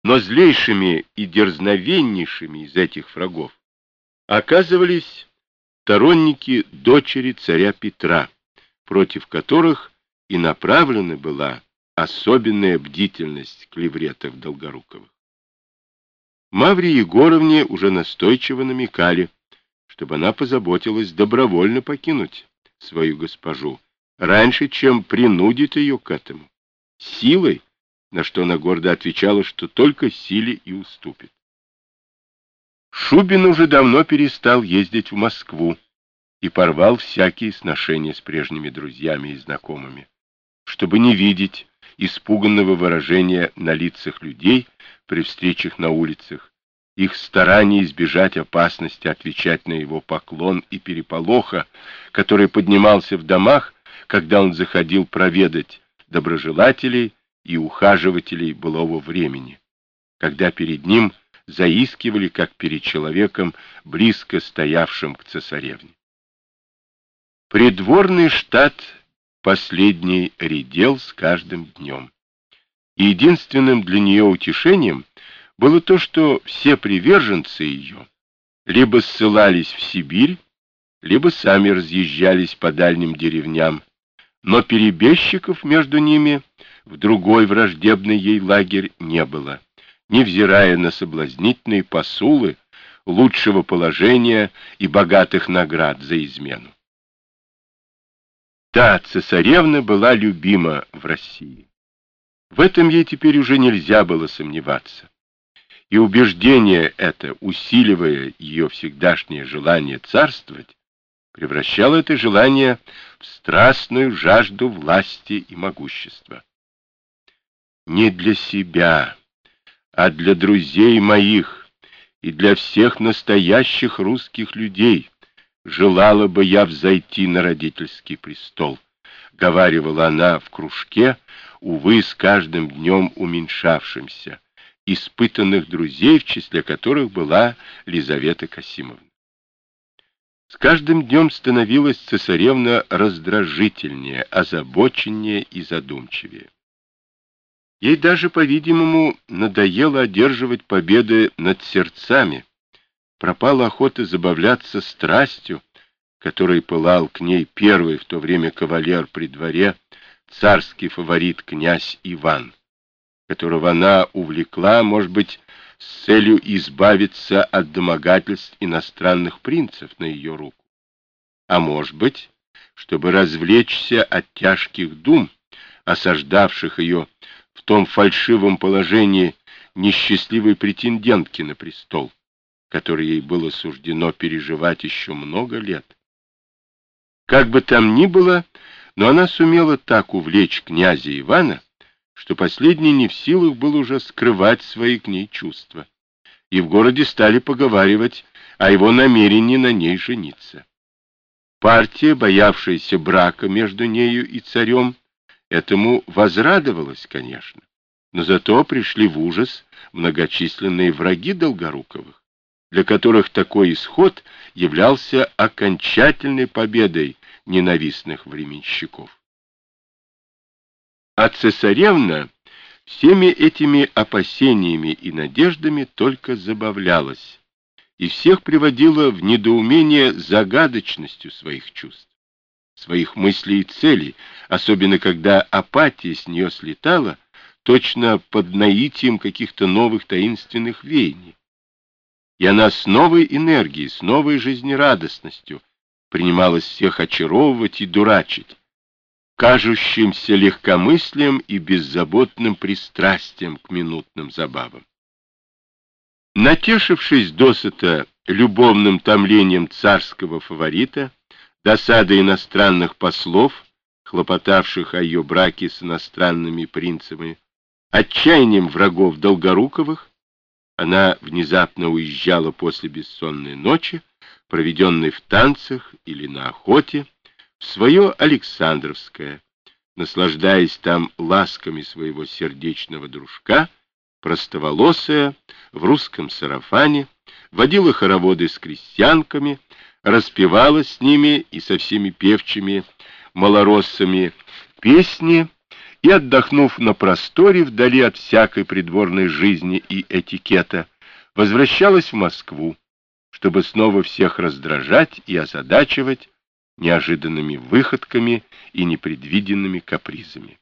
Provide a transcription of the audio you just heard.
Но злейшими и дерзновеннейшими из этих врагов оказывались сторонники дочери царя Петра, против которых и направлена была особенная бдительность клевретов Долгоруковых. Мавре Егоровне уже настойчиво намекали, чтобы она позаботилась добровольно покинуть свою госпожу, раньше, чем принудит ее к этому. Силой, на что она гордо отвечала, что только силе и уступит. Шубин уже давно перестал ездить в Москву и порвал всякие сношения с прежними друзьями и знакомыми, чтобы не видеть испуганного выражения на лицах людей при встречах на улицах, их старание избежать опасности отвечать на его поклон и переполоха, который поднимался в домах, когда он заходил проведать доброжелателей и ухаживателей былого времени, когда перед ним заискивали, как перед человеком, близко стоявшим к цесаревне. Придворный штат последний редел с каждым днем. И единственным для нее утешением было то, что все приверженцы ее либо ссылались в Сибирь, либо сами разъезжались по дальним деревням, но перебежчиков между ними в другой враждебный ей лагерь не было, невзирая на соблазнительные посулы лучшего положения и богатых наград за измену. Да, цесаревна была любима в России. В этом ей теперь уже нельзя было сомневаться. И убеждение это, усиливая ее всегдашнее желание царствовать, превращало это желание в страстную жажду власти и могущества. Не для себя, а для друзей моих и для всех настоящих русских людей желала бы я взойти на родительский престол, говаривала она в кружке, увы, с каждым днем уменьшавшимся, испытанных друзей, в числе которых была Лизавета Касимовна. С каждым днем становилась цесаревна раздражительнее, озабоченнее и задумчивее. Ей даже, по-видимому, надоело одерживать победы над сердцами, пропала охота забавляться страстью, которой пылал к ней первый в то время кавалер при дворе, царский фаворит князь Иван, которого она увлекла, может быть, с целью избавиться от домогательств иностранных принцев на ее руку, а может быть, чтобы развлечься от тяжких дум, осаждавших ее в том фальшивом положении несчастливой претендентки на престол, который ей было суждено переживать еще много лет. Как бы там ни было, но она сумела так увлечь князя Ивана, что последний не в силах был уже скрывать свои к ней чувства, и в городе стали поговаривать о его намерении на ней жениться. Партия, боявшаяся брака между нею и царем, этому возрадовалась, конечно, но зато пришли в ужас многочисленные враги Долгоруковых, для которых такой исход являлся окончательной победой ненавистных временщиков. А цесаревна всеми этими опасениями и надеждами только забавлялась и всех приводила в недоумение загадочностью своих чувств, своих мыслей и целей, особенно когда апатия с нее слетала, точно под наитием каких-то новых таинственных веяний. И она с новой энергией, с новой жизнерадостностью принималась всех очаровывать и дурачить, кажущимся легкомыслием и беззаботным пристрастием к минутным забавам. Натешившись досыта любовным томлением царского фаворита, досадой иностранных послов, хлопотавших о ее браке с иностранными принцами, отчаянием врагов Долгоруковых, она внезапно уезжала после бессонной ночи, проведенной в танцах или на охоте, в свое Александровское, наслаждаясь там ласками своего сердечного дружка, простоволосая, в русском сарафане, водила хороводы с крестьянками, распевала с ними и со всеми певчими малороссами песни и, отдохнув на просторе вдали от всякой придворной жизни и этикета, возвращалась в Москву, чтобы снова всех раздражать и озадачивать неожиданными выходками и непредвиденными капризами.